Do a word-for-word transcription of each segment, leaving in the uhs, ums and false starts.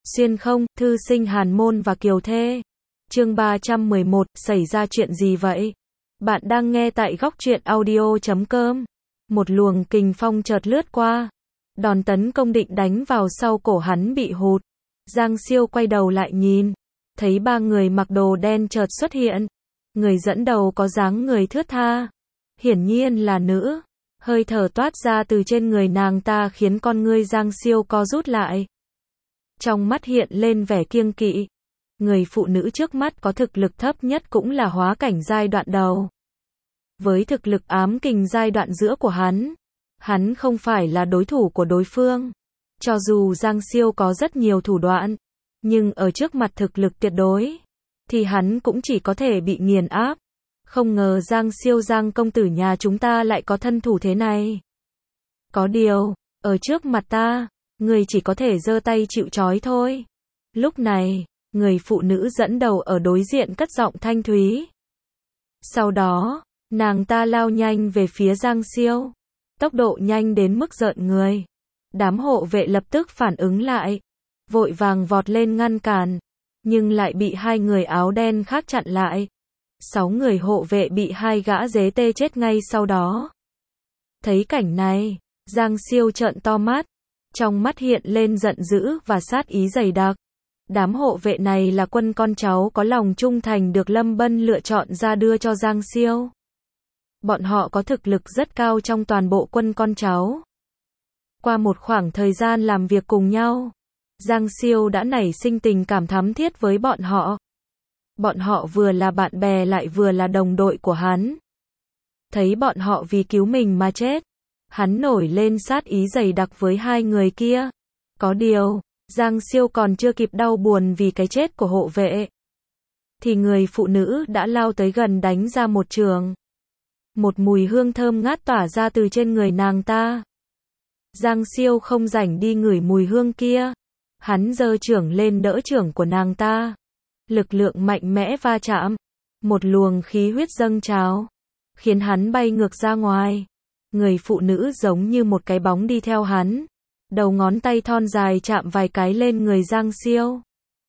Xuyên không, thư sinh Hàn Môn và Kiều Thê. Chương ba trăm mười một, xảy ra chuyện gì vậy? Bạn đang nghe tại góc truyện audio chấm com. Một luồng kình phong chợt lướt qua. Đòn tấn công định đánh vào sau cổ hắn bị hụt. Giang Siêu quay đầu lại nhìn. Thấy ba người mặc đồ đen chợt xuất hiện. Người dẫn đầu có dáng người thướt tha. Hiển nhiên là nữ. Hơi thở toát ra từ trên người nàng ta khiến con ngươi Giang Siêu co rút lại. Trong mắt hiện lên vẻ kiêng kỵ. Người phụ nữ trước mắt có thực lực thấp nhất cũng là hóa cảnh giai đoạn đầu. Với thực lực ám kình giai đoạn giữa của hắn, hắn không phải là đối thủ của đối phương. Cho dù Giang Siêu có rất nhiều thủ đoạn, nhưng ở trước mặt thực lực tuyệt đối, thì hắn cũng chỉ có thể bị nghiền áp. Không ngờ Giang Siêu Giang công tử nhà chúng ta lại có thân thủ thế này. Có điều, ở trước mặt ta, người chỉ có thể giơ tay chịu trói thôi. Lúc này, người phụ nữ dẫn đầu ở đối diện cất giọng thanh thúy. Sau đó, nàng ta lao nhanh về phía Giang Siêu. Tốc độ nhanh đến mức rợn người. Đám hộ vệ lập tức phản ứng lại. Vội vàng vọt lên ngăn cản. Nhưng lại bị hai người áo đen khác chặn lại. Sáu người hộ vệ bị hai gã dế tê chết ngay sau đó. Thấy cảnh này, Giang Siêu trợn to mắt. Trong mắt hiện lên giận dữ và sát ý dày đặc. Đám hộ vệ này là quân con cháu có lòng trung thành được Lâm Bân lựa chọn ra đưa cho Giang Siêu. Bọn họ có thực lực rất cao trong toàn bộ quân con cháu. Qua một khoảng thời gian làm việc cùng nhau, Giang Siêu đã nảy sinh tình cảm thắm thiết với bọn họ. Bọn họ vừa là bạn bè lại vừa là đồng đội của hắn. Thấy bọn họ vì cứu mình mà chết, hắn nổi lên sát ý dày đặc với hai người kia. Có điều, Giang Siêu còn chưa kịp đau buồn vì cái chết của hộ vệ, thì người phụ nữ đã lao tới gần đánh ra một trường. Một mùi hương thơm ngát tỏa ra từ trên người nàng ta. Giang Siêu không rảnh đi ngửi mùi hương kia. Hắn giơ chưởng lên đỡ chưởng của nàng ta. Lực lượng mạnh mẽ va chạm. Một luồng khí huyết dâng trào, khiến hắn bay ngược ra ngoài. Người phụ nữ giống như một cái bóng đi theo hắn. Đầu ngón tay thon dài chạm vài cái lên người Giang Siêu.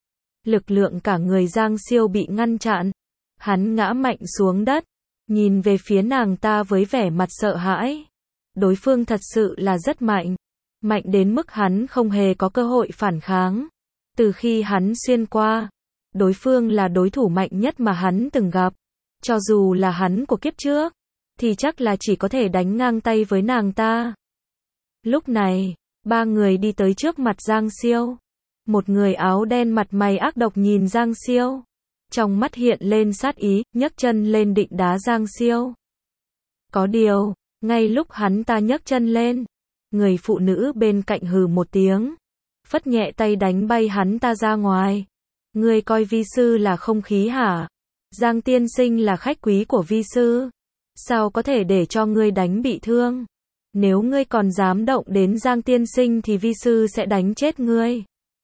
Lực lượng cả người Giang Siêu bị ngăn chặn. Hắn ngã mạnh xuống đất, nhìn về phía nàng ta với vẻ mặt sợ hãi. Đối phương thật sự là rất mạnh. Mạnh đến mức hắn không hề có cơ hội phản kháng. Từ khi hắn xuyên qua, đối phương là đối thủ mạnh nhất mà hắn từng gặp. Cho dù là hắn của kiếp trước, thì chắc là chỉ có thể đánh ngang tay với nàng ta. Lúc này, ba người đi tới trước mặt Giang Siêu. Một người áo đen mặt mày ác độc nhìn Giang Siêu. Trong mắt hiện lên sát ý, nhấc chân lên định đá Giang Siêu. Có điều, ngay lúc hắn ta nhấc chân lên, người phụ nữ bên cạnh hừ một tiếng, phất nhẹ tay đánh bay hắn ta ra ngoài. Ngươi coi vi sư là không khí hả? Giang tiên sinh là khách quý của vi sư, sao có thể để cho ngươi đánh bị thương? Nếu ngươi còn dám động đến Giang tiên sinh thì vi sư sẽ đánh chết ngươi.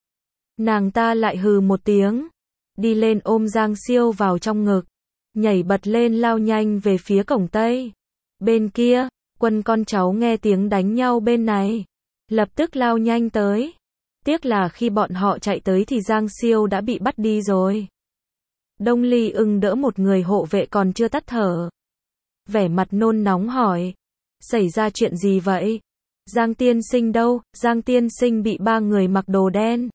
Nàng ta lại hừ một tiếng, đi lên ôm Giang Siêu vào trong ngực, nhảy bật lên lao nhanh về phía cổng Tây. Bên kia, quân con cháu nghe tiếng đánh nhau bên này, lập tức lao nhanh tới. Tiếc là khi bọn họ chạy tới thì Giang Siêu đã bị bắt đi rồi. Đông Ly Ưng đỡ một người hộ vệ còn chưa tắt thở. Vẻ mặt nôn nóng hỏi, xảy ra chuyện gì vậy? Giang tiên sinh đâu? Giang tiên sinh bị ba người mặc đồ đen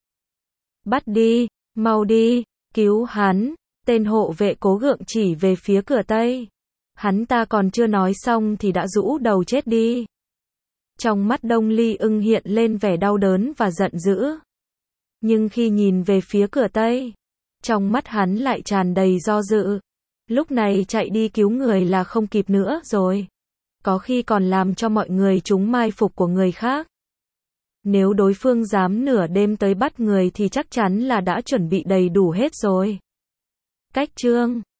bắt đi, mau đi, cứu hắn. Tên hộ vệ cố gượng chỉ về phía cửa Tây. Hắn ta còn chưa nói xong thì đã rũ đầu chết đi. Trong mắt Đông Ly Ưng hiện lên vẻ đau đớn và giận dữ. Nhưng khi nhìn về phía cửa Tây, trong mắt hắn lại tràn đầy do dự. Lúc này chạy đi cứu người là không kịp nữa rồi. Có khi còn làm cho mọi người trúng mai phục của người khác. Nếu đối phương dám nửa đêm tới bắt người thì chắc chắn là đã chuẩn bị đầy đủ hết rồi. Cách chương